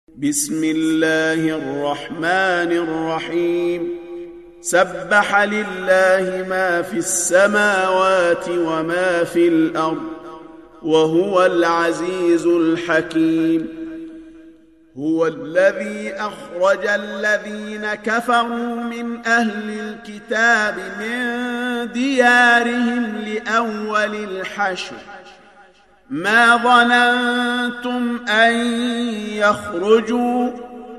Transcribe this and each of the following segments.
بسم الله الرحمن الرحيم سبح لله ما في السماوات وما في الأرض وهو العزيز الحكيم. هو الذي أخرج الذين كفروا من أهل الكتاب من ديارهم لأول الحشر ما ظننتم أن يخرجوا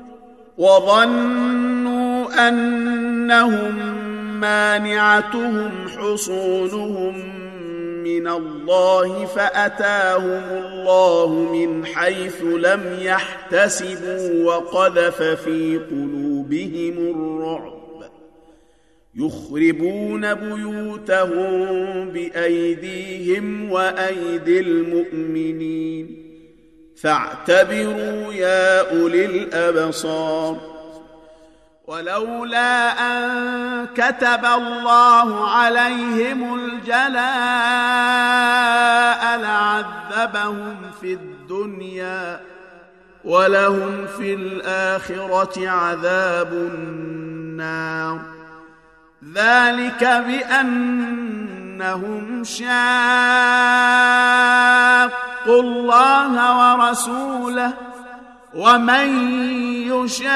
وظنوا أنهم مانعتهم حصونهم من الله فأتاهم الله من حيث لم يحتسبوا وقذف في قلوبهم الرعب يخربون بيوتهم بأيديهم وأيدي المؤمنين فاعتبروا يا أولي الأبصار. ولولا أن كتب الله عليهم الجلاء لعذبهم في الدنيا ولهم في الآخرة عذاب النار ذلك بأنهم شاقوا الله ورسوله ومن يشاق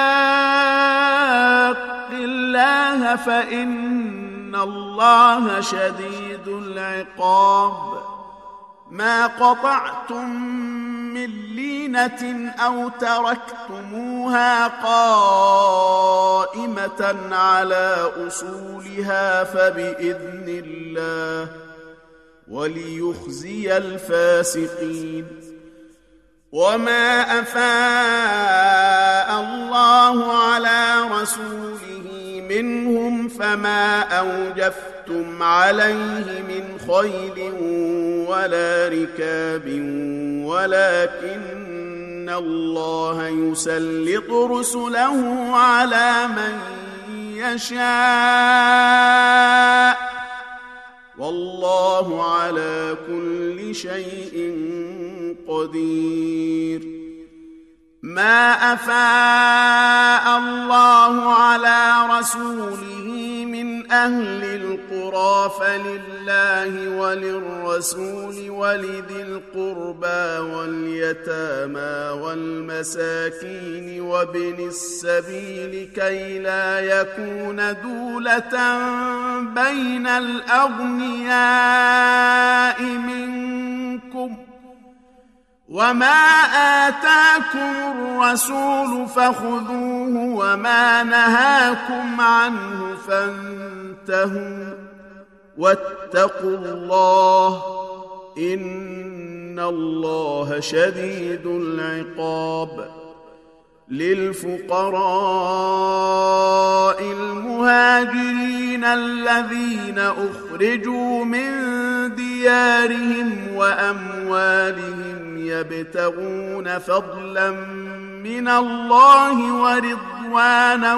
الله فإن الله شديد العقاب. ما قطعتم من لينة أو تركتموها قائمة على أصولها فبإذن الله وليخزي الفاسقين. وما أفاء الله على رسوله منهم فما أوجفتم عليه من خيل ولا ركاب ولكن الله يسلط رسله على من يشاء والله على كل شيء قدير. ما أفاء الله على رسوله من أهل القرى فلله وللرسول ولذي القربى واليتامى والمساكين وابن السبيل كي لا يكون دولة بين الأغنياء منكم وما آتاكم الرسول فخذوه وما نهاكم عنه فانتهوا واتقوا الله إن الله شديد العقاب. للفقراء المهاجرين الذين أخرجوا من ديارهم وأموالهم يبتغون فضلا من الله ورضوانا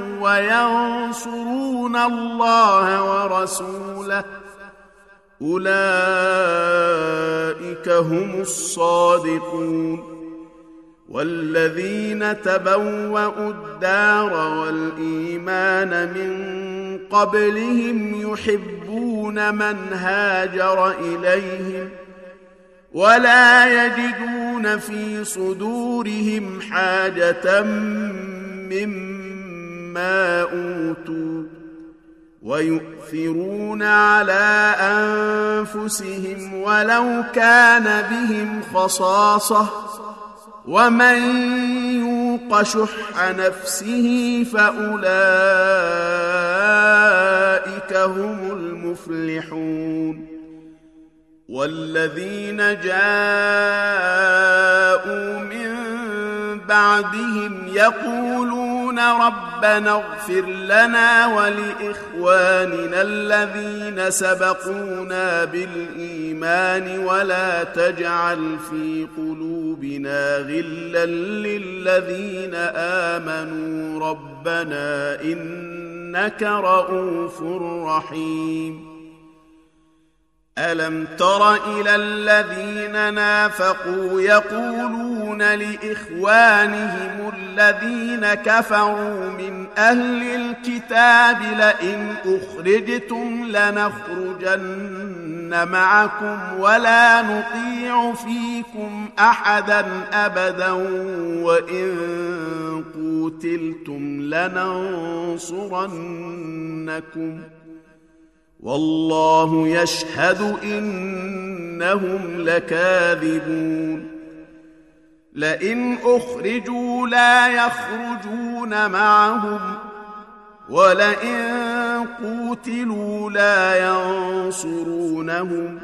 وينصرون الله ورسوله أولئك هم الصادقون. والذين تبوأوا الدار والإيمان من قبلهم يحبون من هاجر إليهم ولا يجدون في صدورهم حاجة مما أوتوا ويؤثرون على أنفسهم ولو كان بهم خصاصة ومن يوق شح نفسه فأولئك هم المفلحون. والذين جاءوا من بعدهم يقولون ربنا اغفر لنا ولإخواننا الذين سبقونا بالإيمان ولا تجعل في قلوبنا غلا للذين آمنوا ربنا إنك رؤوف رحيم. ألم تر إلى الذين نافقوا يقولون لإخوانهم الذين كفروا من أهل الكتاب لئن أخرجتم لنخرجن معكم ولا نطيع فيكم أحدا أبدا وإن قوتلتم لننصرنكم والله يشهد إنهم لكاذبون لئن أخرجوا لا يخرجون معهم ولئن قوتلوا لا ينصرونهم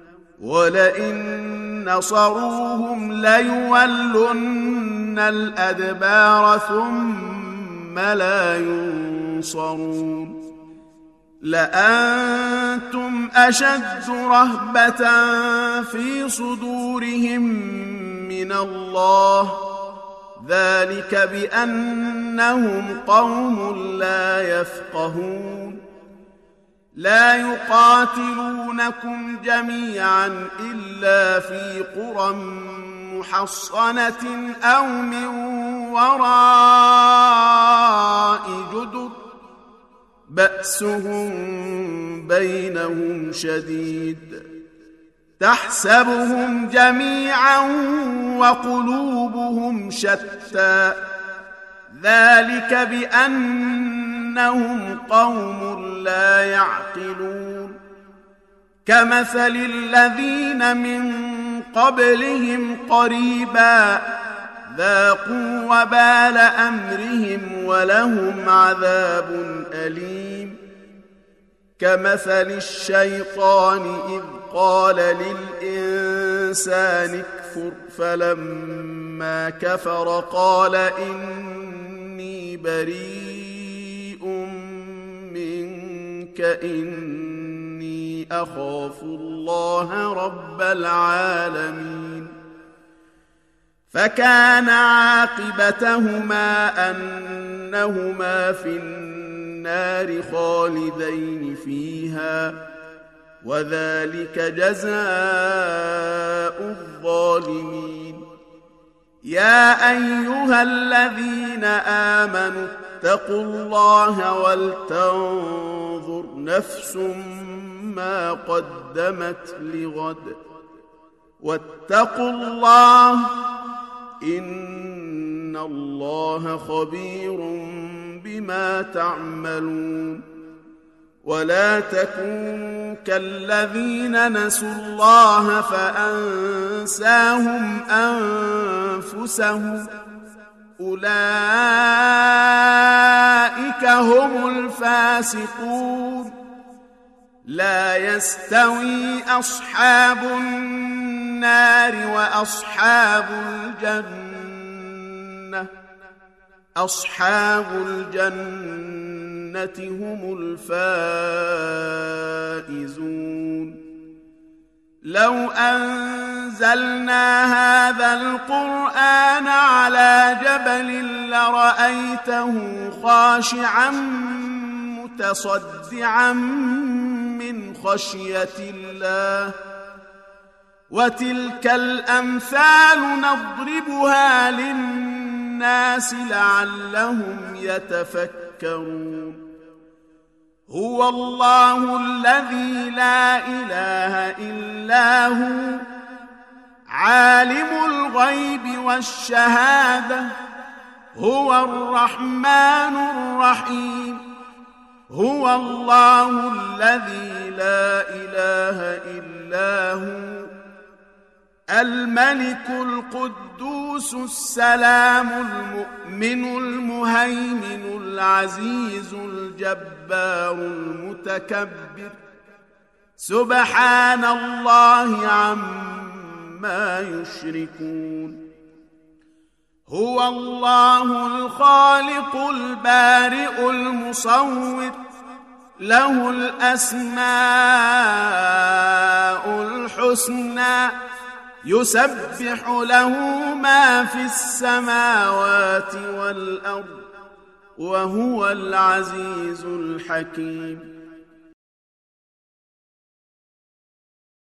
ولئن نصروهم ليولن الأدبار ثم لا ينصرون لأنتم أشد رهبة في صدورهم من الله ذلك بأنهم قوم لا يفقهون لا يقاتلونكم جميعا إلا في قرى محصنة أو من وراء جدر بأسهم بينهم شديد تحسبهم جميعا وقلوبهم شتى ذلك بأنهم قوم لا يعقلون كمثل الذين من قبلهم قريبا ذاقوا وبال أمرهم ولهم عذاب أليم كمثل الشيطان إذ قال للإنسان اكفر فلما كفر قال إني بريء منك إني أخاف الله رب العالمين فكان عاقبتهما أنهما في النار خالدين فيها وذلك جزاء الظالمين يا أيها الذين آمنوا اتقوا الله ولتنظر نفس ما قدمت لغد واتقوا الله إن الله خبير بما تعملون ولا تكونوا كالذين نسوا الله فأنساهم أنفسهم أولئك هم الفاسقون لا يستوي أصحاب النار وأصحاب الجنة أصحاب الجنة هم الفائزون لو أنزلنا هذا القرآن على جبل لرأيته خاشعا متصدعا من خشية الله وتلك الأمثال نضربها للناس لعلهم يتفكرون هو الله الذي لا إله إلا هو عالم الغيب والشهادة هو الرحمن الرحيم هو الله الذي لا إله إلا هو الملك القدوس السلام المؤمن المهيمن العزيز الجبار المتكبر سبحان الله عما يشركون هو الله الخالق البارئ المصور له الأسماء الحسنى يسبح له ما في السماوات والأرض وهو العزيز الحكيم